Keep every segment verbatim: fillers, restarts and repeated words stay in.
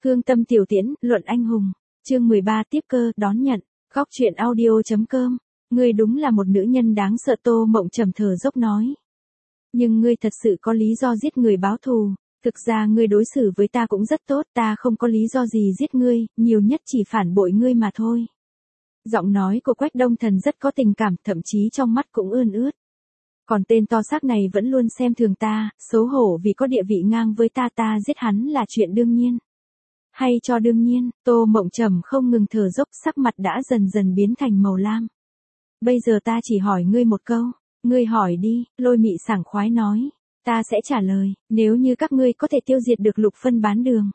Hương tâm tiểu tiễn, luận anh hùng. Chương mười ba tiếp cơ, đón nhận. Góc truyện audio.com. Ngươi đúng là một nữ nhân đáng sợ, Tô Mộng trầm thở dốc nói. Nhưng ngươi thật sự có lý do giết người báo thù. Thực ra ngươi đối xử với ta cũng rất tốt, ta không có lý do gì giết ngươi, nhiều nhất chỉ phản bội ngươi mà thôi. Giọng nói của Quách Đông Thần rất có tình cảm, thậm chí trong mắt cũng ươn ướt. Còn tên to xác này vẫn luôn xem thường ta, xấu hổ vì có địa vị ngang với ta, ta giết hắn là chuyện đương nhiên. Hay cho đương nhiên, Tô Mộng trầm không ngừng thở dốc, sắc mặt đã dần dần biến thành màu lam. Bây giờ ta chỉ hỏi ngươi một câu, ngươi hỏi đi, Lôi Mị sảng khoái nói. Ta sẽ trả lời, nếu như các ngươi có thể tiêu diệt được Lục Phân bán đường.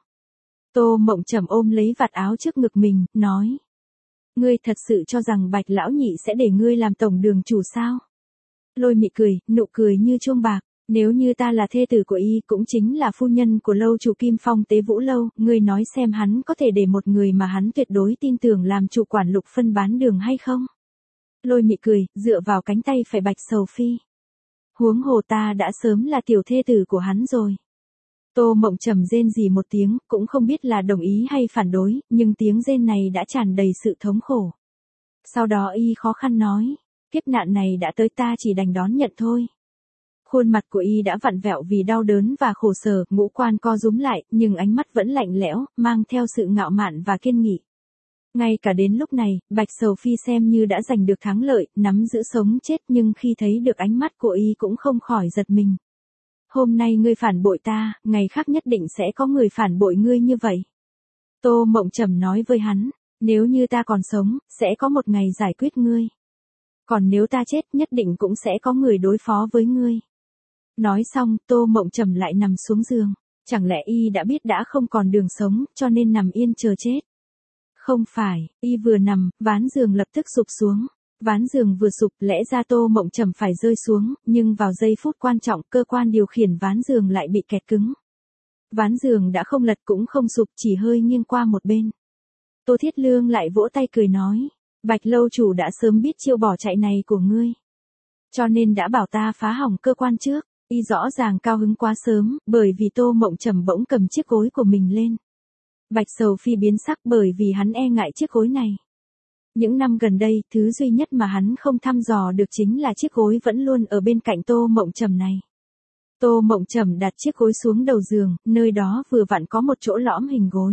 Tô Mộng trầm ôm lấy vạt áo trước ngực mình, nói. Ngươi thật sự cho rằng Bạch lão nhị sẽ để ngươi làm tổng đường chủ sao? Lôi Mị cười, nụ cười như chuông bạc. Nếu như ta là thê tử của y, cũng chính là phu nhân của lâu chủ Kim Phong Tế Vũ Lâu, ngươi nói xem hắn có thể để một người mà hắn tuyệt đối tin tưởng làm chủ quản Lục Phân bán đường hay không? Lôi Mị cười, dựa vào cánh tay phải Bạch Sầu Phi. Huống hồ ta đã sớm là tiểu thê tử của hắn rồi. Tô Mộng trầm rên rỉ một tiếng, cũng không biết là đồng ý hay phản đối, nhưng tiếng rên này đã tràn đầy sự thống khổ. Sau đó y khó khăn nói, kiếp nạn này đã tới, ta chỉ đành đón nhận thôi. Khuôn mặt của y đã vặn vẹo vì đau đớn và khổ sở, ngũ quan co rúm lại, nhưng ánh mắt vẫn lạnh lẽo, mang theo sự ngạo mạn và kiên nghị. Ngay cả đến lúc này, Bạch Sầu Phi xem như đã giành được thắng lợi, nắm giữ sống chết, nhưng khi thấy được ánh mắt của y cũng không khỏi giật mình. Hôm nay ngươi phản bội ta, ngày khác nhất định sẽ có người phản bội ngươi như vậy. Tô Mộng trầm nói với hắn, nếu như ta còn sống, sẽ có một ngày giải quyết ngươi. Còn nếu ta chết, nhất định cũng sẽ có người đối phó với ngươi. Nói xong, Tô Mộng trầm lại nằm xuống giường. Chẳng lẽ y đã biết đã không còn đường sống, cho nên nằm yên chờ chết? Không phải, y vừa nằm, ván giường lập tức sụp xuống. Ván giường vừa sụp, lẽ ra Tô Mộng trầm phải rơi xuống, nhưng vào giây phút quan trọng, cơ quan điều khiển ván giường lại bị kẹt cứng. Ván giường đã không lật cũng không sụp, chỉ hơi nghiêng qua một bên. Tô Thiết Lương lại vỗ tay cười nói, Bạch lâu chủ đã sớm biết chiêu bỏ chạy này của ngươi, cho nên đã bảo ta phá hỏng cơ quan trước. Y rõ ràng cao hứng quá sớm, bởi vì Tô Mộng trầm bỗng cầm chiếc gối của mình lên. Bạch Sầu Phi biến sắc bởi vì hắn e ngại chiếc gối này. Những năm gần đây, thứ duy nhất mà hắn không thăm dò được chính là chiếc gối vẫn luôn ở bên cạnh Tô Mộng trầm này. Tô Mộng trầm đặt chiếc gối xuống đầu giường, nơi đó vừa vặn có một chỗ lõm hình gối.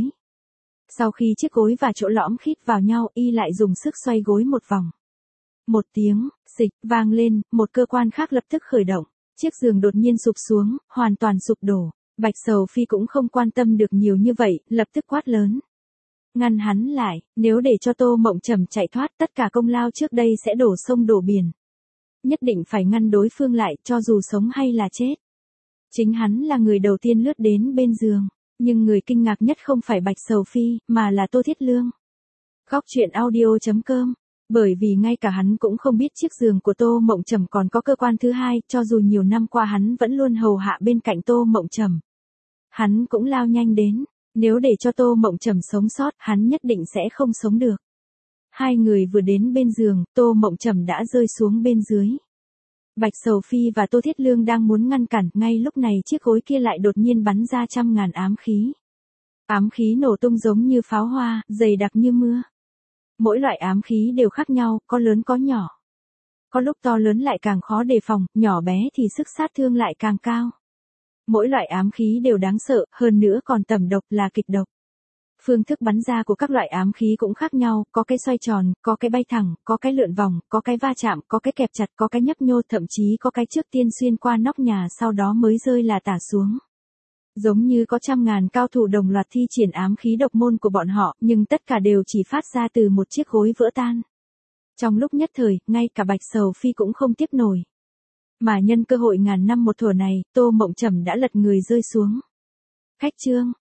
Sau khi chiếc gối và chỗ lõm khít vào nhau, y lại dùng sức xoay gối một vòng. Một tiếng, xịch, vang lên, một cơ quan khác lập tức khởi động. Chiếc giường đột nhiên sụp xuống, hoàn toàn sụp đổ. Bạch Sầu Phi cũng không quan tâm được nhiều như vậy, lập tức quát lớn. Ngăn hắn lại, nếu để cho Tô Mộng trầm chạy thoát, tất cả công lao trước đây sẽ đổ sông đổ biển. Nhất định phải ngăn đối phương lại, cho dù sống hay là chết. Chính hắn là người đầu tiên lướt đến bên giường, nhưng người kinh ngạc nhất không phải Bạch Sầu Phi, mà là Tô Thiết Lương. Góc truyện audio.com. Bởi vì ngay cả hắn cũng không biết chiếc giường của Tô Mộng trầm còn có cơ quan thứ hai, cho dù nhiều năm qua hắn vẫn luôn hầu hạ bên cạnh Tô Mộng trầm. Hắn cũng lao nhanh đến, nếu để cho Tô Mộng trầm sống sót, hắn nhất định sẽ không sống được. Hai người vừa đến bên giường, Tô Mộng trầm đã rơi xuống bên dưới. Bạch Sầu Phi và Tô Thiết Lương đang muốn ngăn cản, ngay lúc này chiếc gối kia lại đột nhiên bắn ra trăm ngàn ám khí. Ám khí nổ tung giống như pháo hoa, dày đặc như mưa. Mỗi loại ám khí đều khác nhau, có lớn có nhỏ. Có lúc to lớn lại càng khó đề phòng, nhỏ bé thì sức sát thương lại càng cao. Mỗi loại ám khí đều đáng sợ, hơn nữa còn tẩm độc, là kịch độc. Phương thức bắn ra của các loại ám khí cũng khác nhau, có cái xoay tròn, có cái bay thẳng, có cái lượn vòng, có cái va chạm, có cái kẹp chặt, có cái nhấp nhô, thậm chí có cái trước tiên xuyên qua nóc nhà sau đó mới rơi là tả xuống. Giống như có trăm ngàn cao thủ đồng loạt thi triển ám khí độc môn của bọn họ, nhưng tất cả đều chỉ phát ra từ một chiếc gối vỡ tan. Trong lúc nhất thời, ngay cả Bạch Sầu Phi cũng không tiếp nổi. Mà nhân cơ hội ngàn năm một thuở này, Tô Mộng trầm đã lật người rơi xuống. Khách trương,